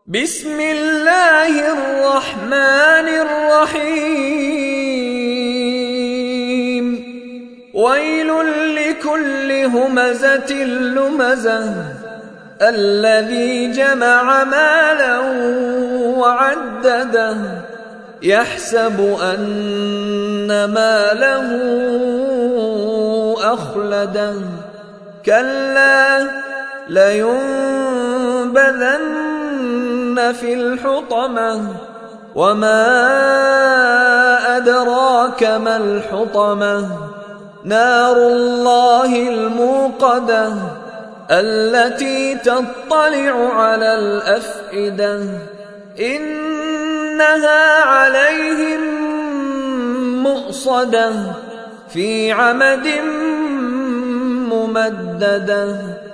بسم الله الرحمن الرحيم ويل لكل همزة لمزة الذي جمع مالا وعدده يحسب أن ماله أخلده كلا لينبذن في الحطمة وما أدراك ما الحطمة نار الله الموقدة التي تطلع على الأفئدة إنها عليهم مؤصدة في عمد ممددة